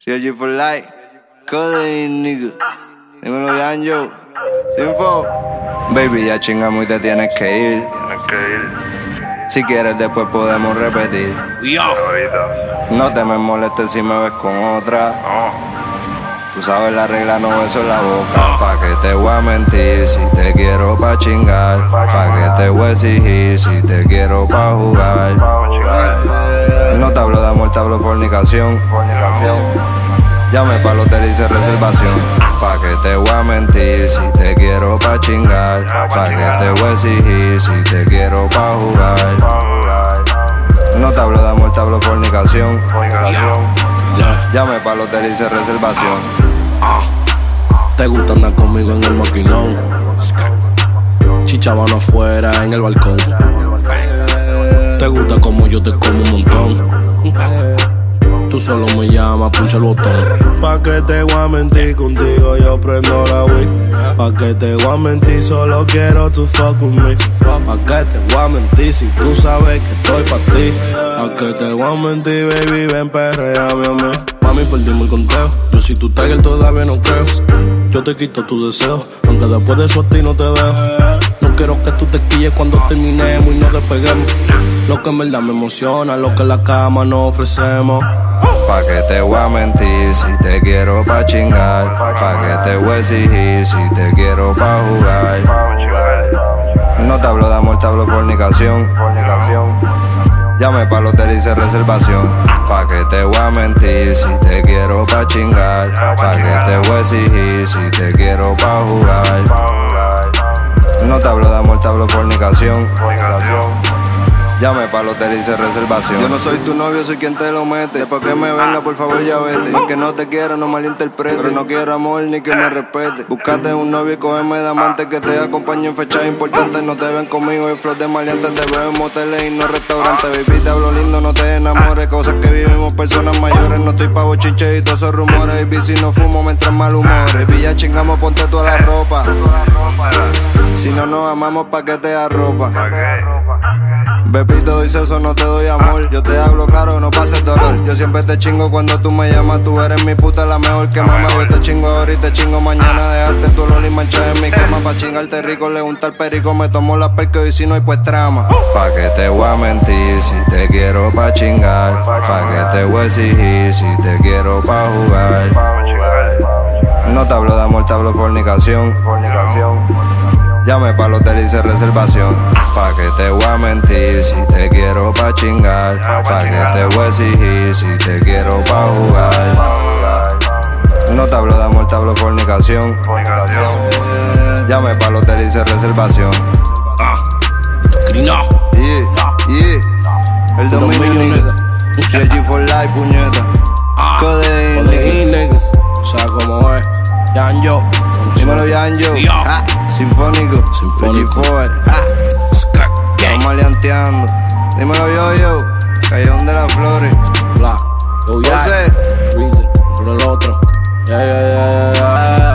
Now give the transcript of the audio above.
CLG for life, Codeine, nigga. Dímelo, Yanjo. Sinfo. Baby, ya chingamos y te tienes que ir. Si quieres, después podemos repetir. No te me molestes si me ves con otra. Tú sabes la regla, no beso en la boca. Pa' que te voy a mentir si te quiero pa' chingar. Pa' que te voy a exigir si te quiero pa' jugar. No te hablo de amor, te hablo fornicación. Llame pa'l hotel y hice reservación. Pa' que te voy a mentir si te quiero pa' chingar. Pa' que te voy a exigir si te quiero pa' jugar. No te hablo de amor, te hablo fornicación. Llame pa'l hotel y hice reservación. Te gusta andar conmigo en el maquinón. Chichabano afuera en el balcón. Te gusta como yo te como un montón. Tú solo me llamas, puncha el botón. Pa' que te voy a mentir, contigo yo prendo la Wii. Pa' que te voy a mentir, solo quiero tu fuck with me. Pa' que te voy a mentir, si tú sabes que estoy pa' ti. Pa' que te voy a mentir, baby, ven perreame a mí. Mami, perdimos el conteo. Yo si tú Tiger todavía no creo. Yo te quito tu deseo, aunque después de eso a ti no te veo. No quiero que tú te quilles cuando terminemos y nos despeguemos. Lo que en verdad me emociona, lo que en la cama nos ofrecemos. Pa' que te voy a mentir si te quiero pa' chingar. Pa' que te voy a exigir si te quiero pa' jugar. No te hablo de amor, te hablo fornicación. Llame pa'l hotel y hice reservación. Pa' que te voy a mentir si te quiero pa' chingar. Pa' que te voy a exigir si te quiero pa' jugar. No te hablo de amor, te hablo fornicación. Llame pa'l hotel y hice reservación. Yo no soy tu novio, soy quien te lo mete. Después que me venga, por favor ya vete. No es que no te quiero, no malinterprete. Pero no quiero amor ni que me respete. Búscate un novio y cógeme de amante que te acompañe en fechas importantes. No te ven conmigo en flor de maleantes. Te veo en moteles y no restaurantes. Baby, te hablo lindo, no te enamores. Cosas que vivimos personas mayores. No estoy pa' bochinche y todos esos rumores. Baby, si no fumo me entran mal humores. Baby, ya chingamos, ponte toda la ropa. Si no nos amamos, ¿pa' qué te arropa? Baby, te doy seso, no te doy amor. Yo te hablo claro, no pases dolor. Yo siempre te chingo cuando tú me llamas. Tú eres mi puta, la mejor que mama. Yo te chingo ahora y te chingo mañana. Dejaste tu olor y manchas en mi cama. Pa' chingarte rico, le unta el perico. Me tomo la perca y si no hay pues trama. Pa' que te voy a mentir si te quiero pa' chingar. Pa' que te voy a exigir si te quiero pa' jugar. No te hablo de amor, te hablo fornicación. Llame pa'l hotel y hice reservación. Pa' que te voy a mentir si te quiero pa' chingar. Pa' que te voy a exigir si te quiero pa' jugar. No te hablo de amor, te hablo fornicación. Llame pa'l hotel y hice reservación. El dominio, nigga. CLG for life, puñeta. Codeine, niggas. O sea, como es. Yanjo. Dímelo, Yanjo. Sinfónico. Estamos maleanteando. Dímelo, yo. Callejón de las Flores. Black. José. Reason. Por el otro. Yeah.